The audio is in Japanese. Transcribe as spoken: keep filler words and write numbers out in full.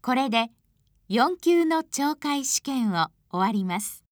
これでよん級の懲戒試験を終わります。